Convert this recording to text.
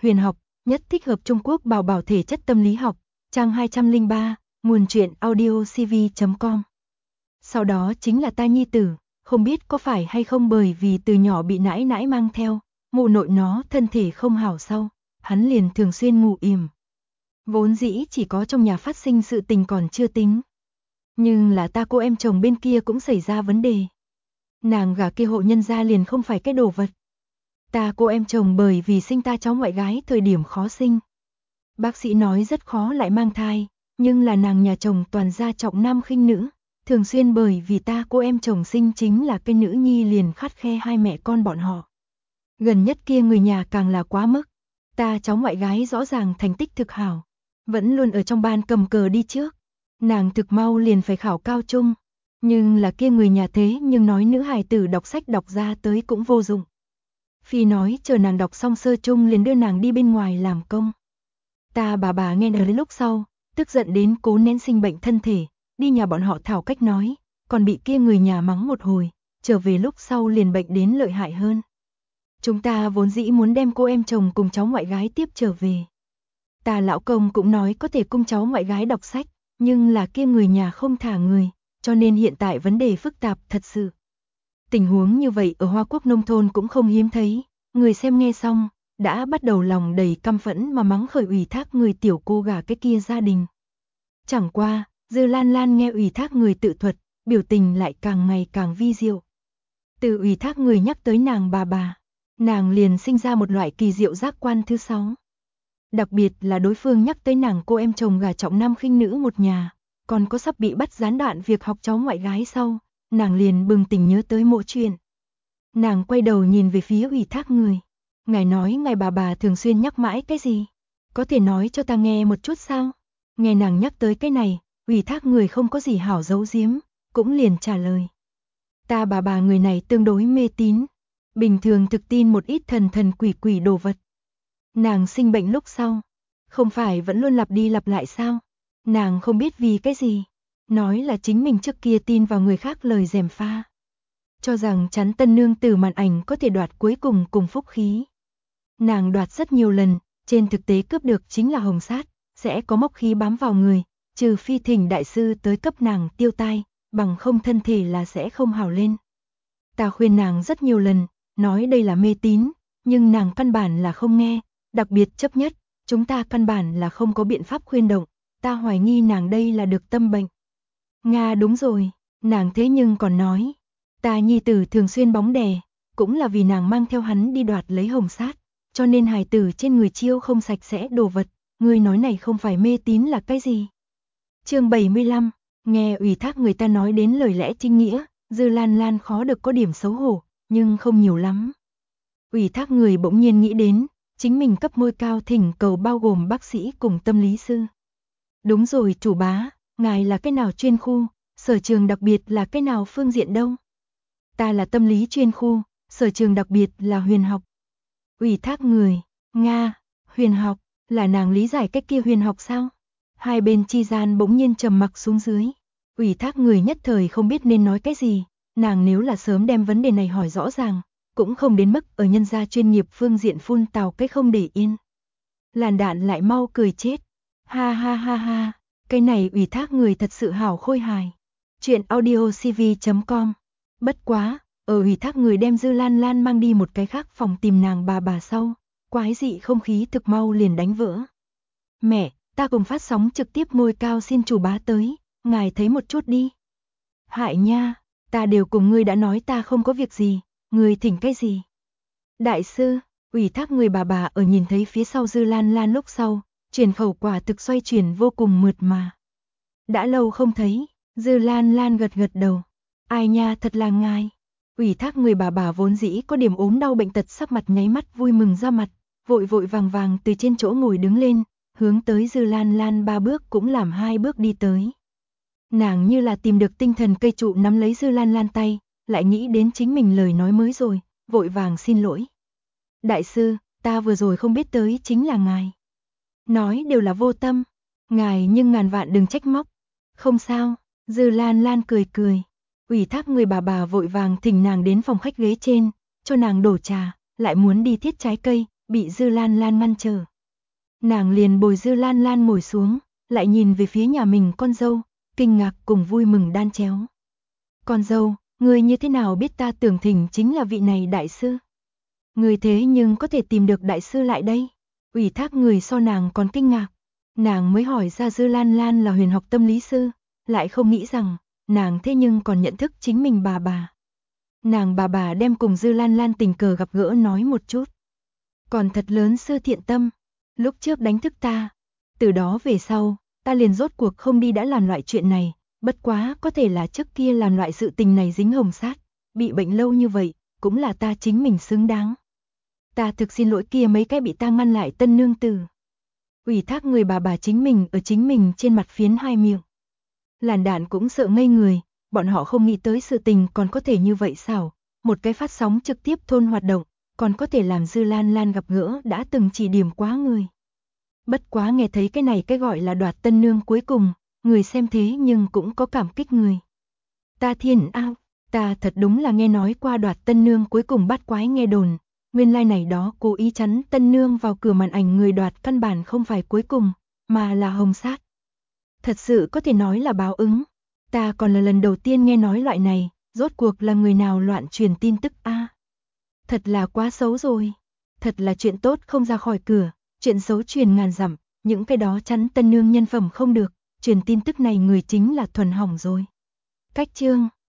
huyền học, nhất thích hợp Trung Quốc bảo bảo thể chất tâm lý học, trang 203, nguồn truyện audiocv.com. Sau đó chính là ta nhi tử, không biết có phải hay không bởi vì từ nhỏ bị nãi nãi mang theo, mụ nội nó thân thể không hảo sau, hắn liền thường xuyên ngủ yểm. Vốn dĩ chỉ có trong nhà phát sinh sự tình còn chưa tính. Nhưng là ta cô em chồng bên kia cũng xảy ra vấn đề. Nàng gả kia hộ nhân gia liền không phải cái đồ vật. Ta cô em chồng bởi vì sinh ta cháu ngoại gái thời điểm khó sinh. Bác sĩ nói rất khó lại mang thai, nhưng là nàng nhà chồng toàn gia trọng nam khinh nữ, thường xuyên bởi vì ta cô em chồng sinh chính là cái nữ nhi liền khắt khe hai mẹ con bọn họ. Gần nhất kia người nhà càng là quá mức, ta cháu ngoại gái rõ ràng thành tích thực hảo, vẫn luôn ở trong ban cầm cờ đi trước, nàng thực mau liền phải khảo cao trung, nhưng là kia người nhà thế nhưng nói nữ hài tử đọc sách đọc ra tới cũng vô dụng. Phi nói chờ nàng đọc xong sơ trung liền đưa nàng đi bên ngoài làm công. Ta bà nghe nói đến lúc sau, tức giận đến cố nén sinh bệnh thân thể, đi nhà bọn họ thảo cách nói, còn bị kia người nhà mắng một hồi, trở về lúc sau liền bệnh đến lợi hại hơn. Chúng ta vốn dĩ muốn đem cô em chồng cùng cháu ngoại gái tiếp trở về. Ta lão công cũng nói có thể cung cháu ngoại gái đọc sách, nhưng là kia người nhà không thả người, cho nên hiện tại vấn đề phức tạp thật sự. Tình huống như vậy ở Hoa Quốc nông thôn cũng không hiếm thấy, người xem nghe xong, đã bắt đầu lòng đầy căm phẫn mà mắng khởi ủy thác người tiểu cô gả cái kia gia đình. Chẳng qua, Dư Lan Lan nghe ủy thác người tự thuật, biểu tình lại càng ngày càng vi diệu. Từ ủy thác người nhắc tới nàng bà, nàng liền sinh ra một loại kỳ diệu giác quan thứ 6. Đặc biệt là đối phương nhắc tới nàng cô em chồng gả trọng nam khinh nữ một nhà, còn có sắp bị bắt gián đoạn việc học cháu ngoại gái sau, nàng liền bừng tỉnh nhớ tới mỗi chuyện. Nàng quay đầu nhìn về phía ủy thác người. Ngài nói ngài bà thường xuyên nhắc mãi cái gì? Có thể nói cho ta nghe một chút sao? Nghe nàng nhắc tới cái này, ủy thác người không có gì hảo giấu giếm, cũng liền trả lời. Ta bà người này tương đối mê tín, bình thường thực tin một ít thần quỷ đồ vật. Nàng sinh bệnh lúc sau, không phải vẫn luôn lặp đi lặp lại sao? Nàng không biết vì cái gì, nói là chính mình trước kia tin vào người khác lời gièm pha. Cho rằng chắn tân nương tử màn ảnh có thể đoạt cuối cùng phúc khí. Nàng đoạt rất nhiều lần, trên thực tế cướp được chính là hồng sát, sẽ có mốc khí bám vào người, trừ phi thỉnh đại sư tới cấp nàng tiêu tai, bằng không thân thể là sẽ không hảo lên. Ta khuyên nàng rất nhiều lần, nói đây là mê tín, nhưng nàng căn bản là không nghe, đặc biệt chấp nhất, chúng ta căn bản là không có biện pháp khuyên động, ta hoài nghi nàng đây là được tâm bệnh. Nga đúng rồi, nàng thế nhưng còn nói, ta nhi tử thường xuyên bóng đè, cũng là vì nàng mang theo hắn đi đoạt lấy hồng sát, cho nên hài tử trên người chiêu không sạch sẽ đồ vật, ngươi nói này không phải mê tín là cái gì? Chương 75, nghe ủy thác người ta nói đến lời lẽ chính nghĩa, Dư Lan Lan khó được có điểm xấu hổ, nhưng không nhiều lắm. Ủy thác người bỗng nhiên nghĩ đến, chính mình cấp môi cao thỉnh cầu bao gồm bác sĩ cùng tâm lý sư. Đúng rồi chủ bá, ngài là cái nào chuyên khu, sở trường đặc biệt là cái nào phương diện đâu? Ta là tâm lý chuyên khu, sở trường đặc biệt là huyền học. Ủy thác người, Nga, huyền học, là nàng lý giải cách kia huyền học sao? Hai bên chi gian bỗng nhiên trầm mặc xuống dưới. Ủy thác người nhất thời không biết nên nói cái gì, nàng nếu là sớm đem vấn đề này hỏi rõ ràng, cũng không đến mức ở nhân gia chuyên nghiệp phương diện phun tào cái không để yên. Làn đạn lại mau cười chết. Ha ha ha ha, cái này ủy thác người thật sự hảo khôi hài. Chuyện audiocv.com. Bất quá, ở ủy thác người đem Dư Lan Lan mang đi một cái khác phòng tìm nàng bà sau, quái dị không khí thực mau liền đánh vỡ. Mẹ, ta cùng phát sóng trực tiếp ngôi cao xin chủ bá tới, ngài thấy một chút đi. Hại nha, ta đều cùng ngươi đã nói ta không có việc gì, ngươi thỉnh cái gì? Đại sư, ủy thác người bà ở nhìn thấy phía sau Dư Lan Lan lúc sau, truyền khẩu quả thực xoay chuyển vô cùng mượt mà. Đã lâu không thấy, Dư Lan Lan gật đầu. Ai nha thật là ngài. Ủy thác người bà vốn dĩ có điểm ốm đau bệnh tật sắc mặt nháy mắt vui mừng ra mặt, vội vàng từ trên chỗ ngồi đứng lên, hướng tới Dư Lan Lan 3 bước cũng làm 2 bước đi tới. Nàng như là tìm được tinh thần cây trụ nắm lấy Dư Lan Lan tay, lại nghĩ đến chính mình lời nói mới rồi, vội vàng xin lỗi. Đại sư, ta vừa rồi không biết tới chính là ngài. Nói đều là vô tâm, ngài nhưng ngàn vạn đừng trách móc. Không sao, Dư Lan Lan cười. Ủy thác người bà vội vàng thỉnh nàng đến phòng khách ghế trên, cho nàng đổ trà, lại muốn đi thiết trái cây, bị Dư Lan Lan ngăn trở. Nàng liền bồi Dư Lan Lan ngồi xuống, lại nhìn về phía nhà mình con dâu, kinh ngạc cùng vui mừng đan chéo. Con dâu, ngươi như thế nào biết ta tưởng thỉnh chính là vị này đại sư? Ngươi thế nhưng có thể tìm được đại sư lại đây? Ủy thác người so nàng còn kinh ngạc. Nàng mới hỏi ra Dư Lan Lan là huyền học tâm lý sư, lại không nghĩ rằng, nàng thế nhưng còn nhận thức chính mình bà bà. Nàng bà bà đem cùng Dư Lan Lan tình cờ gặp gỡ nói một chút. Còn thật lớn sư thiện tâm, lúc trước đánh thức ta. Từ đó về sau, ta liền rốt cuộc không đi đã làm loại chuyện này, bất quá có thể là trước kia làm loại sự tình này dính hồng sát, bị bệnh lâu như vậy, cũng là ta chính mình xứng đáng. Ta thực xin lỗi kia mấy cái bị ta ngăn lại tân nương tử. Ủy thác người bà chính mình ở chính mình trên mặt phiến hai miệng. Làn đạn cũng sợ ngây người, bọn họ không nghĩ tới sự tình còn có thể như vậy sao, một cái phát sóng trực tiếp thôn hoạt động, còn có thể làm Dư Lan Lan gặp gỡ đã từng chỉ điểm quá người. Bất quá nghe thấy cái này cái gọi là đoạt tân nương cuối cùng, người xem thế nhưng cũng có cảm kích người. Ta thiên ao, ta thật đúng là nghe nói qua đoạt tân nương cuối cùng bắt quái nghe đồn, nguyên lai này đó cố ý chắn tân nương vào cửa màn ảnh người đoạt căn bản không phải cuối cùng, mà là hồng sát. Thật sự có thể nói là báo ứng, ta còn là lần đầu tiên nghe nói loại này, rốt cuộc là người nào loạn truyền tin tức a? Thật là quá xấu rồi, thật là chuyện tốt không ra khỏi cửa, chuyện xấu truyền ngàn dặm, những cái đó chắn tân nương nhân phẩm không được, truyền tin tức này người chính là thuần hỏng rồi. Cách chương